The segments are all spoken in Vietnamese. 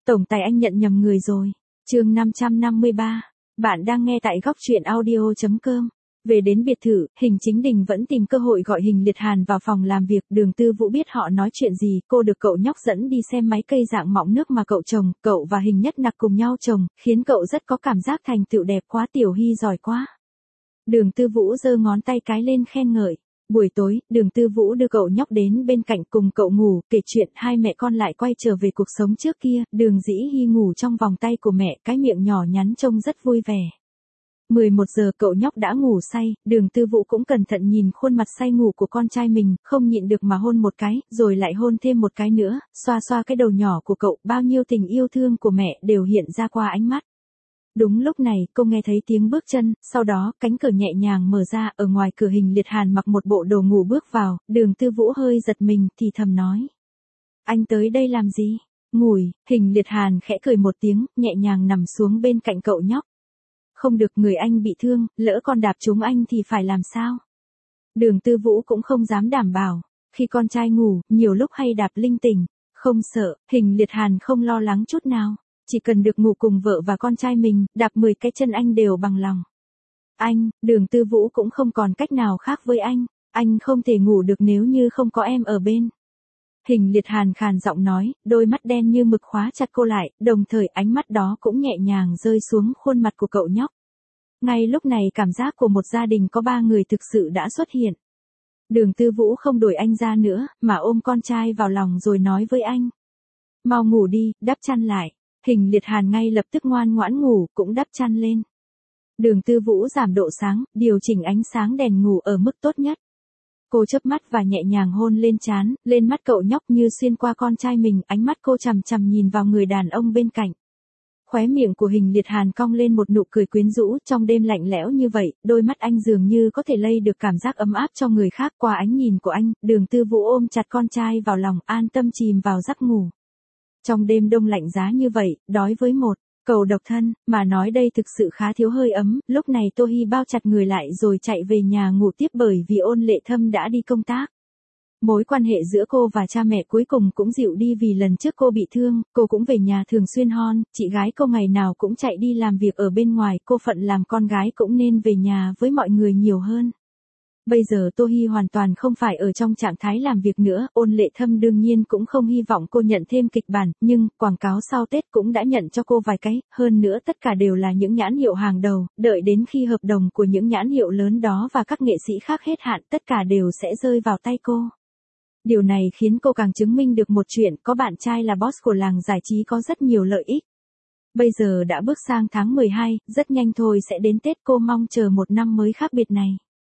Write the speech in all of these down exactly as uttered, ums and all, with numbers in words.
Tổng tài anh nhận nhầm người rồi. Chương năm trăm năm mươi ba. Bạn đang nghe tại góc truyện audio chấm com. Về đến biệt thự, Hình Chính Đình vẫn tìm cơ hội gọi Hình Liệt Hàn vào phòng làm việc. Đường Tư Vũ biết họ nói chuyện gì, cô được cậu nhóc dẫn đi xem máy cây dạng mọng nước mà cậu trồng. Cậu và Hình Nhất Nặc cùng nhau trồng, khiến cậu rất có cảm giác thành tựu đẹp quá. Tiểu Hy giỏi quá. Đường Tư Vũ giơ ngón tay cái lên khen ngợi. Buổi tối, Đường Tư Vũ đưa cậu nhóc đến bên cạnh cùng cậu ngủ, kể chuyện. Hai mẹ con lại quay trở về cuộc sống trước kia. Đường Dĩ Hy ngủ trong vòng tay của mẹ, cái miệng nhỏ nhắn trông rất vui vẻ. mười một giờ cậu nhóc đã ngủ say, Đường Tư Vũ cũng cẩn thận nhìn khuôn mặt say ngủ của con trai mình, không nhịn được mà hôn một cái, rồi lại hôn thêm một cái nữa, xoa xoa cái đầu nhỏ của cậu, bao nhiêu tình yêu thương của mẹ đều hiện ra qua ánh mắt. Đúng lúc này, cô nghe thấy tiếng bước chân, sau đó, cánh cửa nhẹ nhàng mở ra, ở ngoài cửa Hình Liệt Hàn mặc một bộ đồ ngủ bước vào, Đường Tư Vũ hơi giật mình, thì thầm nói. Anh tới đây làm gì? Ngủi, Hình Liệt Hàn khẽ cười một tiếng, nhẹ nhàng nằm xuống bên cạnh cậu nhóc. Không được, người anh bị thương, lỡ con đạp trúng anh thì phải làm sao? Đường Tư Vũ cũng không dám đảm bảo, khi con trai ngủ, nhiều lúc hay đạp linh tinh. Không sợ, Hình Liệt Hàn không lo lắng chút nào. Chỉ cần được ngủ cùng vợ và con trai mình, đạp mười cái chân anh đều bằng lòng. Anh, Đường Tư Vũ cũng không còn cách nào khác với anh, anh không thể ngủ được nếu như không có em ở bên. Hình Liệt Hàn khàn giọng nói, đôi mắt đen như mực khóa chặt cô lại, đồng thời ánh mắt đó cũng nhẹ nhàng rơi xuống khuôn mặt của cậu nhóc. Ngay lúc này cảm giác của một gia đình có ba người thực sự đã xuất hiện. Đường Tư Vũ không đuổi anh ra nữa, mà ôm con trai vào lòng rồi nói với anh. Mau ngủ đi, đắp chăn lại. Hình Liệt Hàn ngay lập tức ngoan ngoãn ngủ, cũng đắp chăn lên. Đường Tư Vũ giảm độ sáng, điều chỉnh ánh sáng đèn ngủ ở mức tốt nhất. Cô chớp mắt và nhẹ nhàng hôn lên trán, lên mắt cậu nhóc như xuyên qua con trai mình, ánh mắt cô chằm chằm nhìn vào người đàn ông bên cạnh. Khóe miệng của Hình Liệt Hàn cong lên một nụ cười quyến rũ, trong đêm lạnh lẽo như vậy, đôi mắt anh dường như có thể lây được cảm giác ấm áp cho người khác qua ánh nhìn của anh. Đường Tư Vũ ôm chặt con trai vào lòng, an tâm chìm vào giấc ngủ. Trong đêm đông lạnh giá như vậy, đói với một cầu độc thân, mà nói đây thực sự khá thiếu hơi ấm. Lúc này Tô Hi bao chặt người lại rồi chạy về nhà ngủ tiếp bởi vì Ôn Lệ Thâm đã đi công tác. Mối quan hệ giữa cô và cha mẹ cuối cùng cũng dịu đi vì lần trước cô bị thương, cô cũng về nhà thường xuyên hon, chị gái cô ngày nào cũng chạy đi làm việc ở bên ngoài, cô phận làm con gái cũng nên về nhà với mọi người nhiều hơn. Bây giờ Tô Hi hoàn toàn không phải ở trong trạng thái làm việc nữa, Ôn Lệ Thâm đương nhiên cũng không hy vọng cô nhận thêm kịch bản, nhưng quảng cáo sau Tết cũng đã nhận cho cô vài cái, hơn nữa tất cả đều là những nhãn hiệu hàng đầu, đợi đến khi hợp đồng của những nhãn hiệu lớn đó và các nghệ sĩ khác hết hạn, tất cả đều sẽ rơi vào tay cô. Điều này khiến cô càng chứng minh được một chuyện, có bạn trai là boss của làng giải trí có rất nhiều lợi ích. Bây giờ đã bước sang tháng mười hai, rất nhanh thôi sẽ đến Tết, cô mong chờ một năm mới khác biệt này.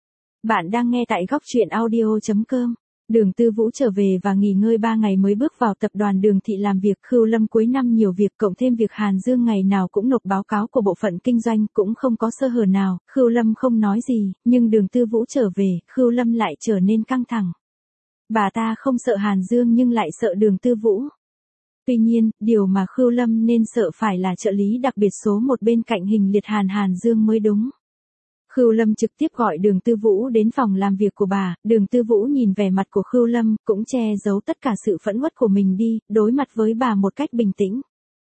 Bạn đang nghe tại góc truyện audio chấm com. Đường Tư Vũ trở về và nghỉ ngơi ba ngày mới bước vào tập đoàn Đường Thị làm việc. Khưu Lâm cuối năm nhiều việc, cộng thêm việc Hàn Dương ngày nào cũng nộp báo cáo của bộ phận kinh doanh, cũng không có sơ hở nào. Khưu Lâm không nói gì, nhưng Đường Tư Vũ trở về, Khưu Lâm lại trở nên căng thẳng. Bà ta không sợ Hàn Dương nhưng lại sợ Đường Tư Vũ. Tuy nhiên, điều mà Khưu Lâm nên sợ phải là trợ lý đặc biệt số một bên cạnh Hình Liệt Hàn Hàn Dương mới đúng. Khưu Lâm trực tiếp gọi Đường Tư Vũ đến phòng làm việc của bà, Đường Tư Vũ nhìn vẻ mặt của Khưu Lâm, cũng che giấu tất cả sự phẫn uất của mình đi, đối mặt với bà một cách bình tĩnh.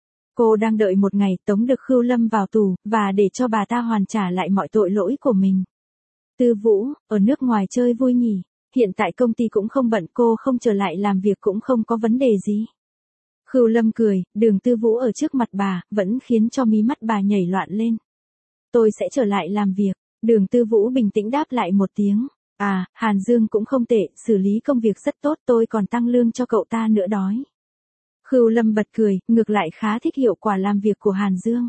Cô đang đợi một ngày tống được Khưu Lâm vào tù, và để cho bà ta hoàn trả lại mọi tội lỗi của mình. Tư Vũ, ở nước ngoài chơi vui nhỉ? Hiện tại công ty cũng không bận, cô không trở lại làm việc cũng không có vấn đề gì. Khưu Lâm cười, Đường Tư Vũ ở trước mặt bà, vẫn khiến cho mí mắt bà nhảy loạn lên. Tôi sẽ trở lại làm việc. Đường Tư Vũ bình tĩnh đáp lại một tiếng. À, Hàn Dương cũng không tệ, xử lý công việc rất tốt, tôi còn tăng lương cho cậu ta nữa đói. Khưu Lâm bật cười, ngược lại khá thích hiệu quả làm việc của Hàn Dương.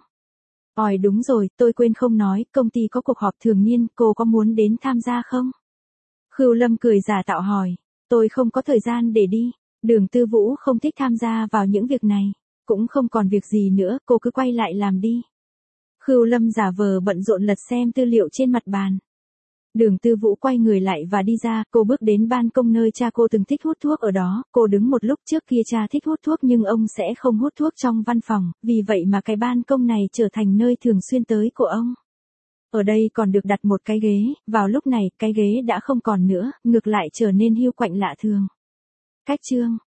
Ôi đúng rồi, tôi quên không nói, công ty có cuộc họp thường niên, cô có muốn đến tham gia không? Khưu Lâm cười giả tạo hỏi, tôi không có thời gian để đi. Đường Tư Vũ không thích tham gia vào những việc này. Cũng không còn việc gì nữa, cô cứ quay lại làm đi. Khưu Lâm giả vờ bận rộn lật xem tư liệu trên mặt bàn. Đường Tư Vũ quay người lại và đi ra, cô bước đến ban công nơi cha cô từng thích hút thuốc ở đó, cô đứng một lúc. Trước kia cha thích hút thuốc nhưng ông sẽ không hút thuốc trong văn phòng, vì vậy mà cái ban công này trở thành nơi thường xuyên tới của ông. Ở đây còn được đặt một cái ghế, vào lúc này, cái ghế đã không còn nữa, ngược lại trở nên hiu quạnh lạ thường. Cách chương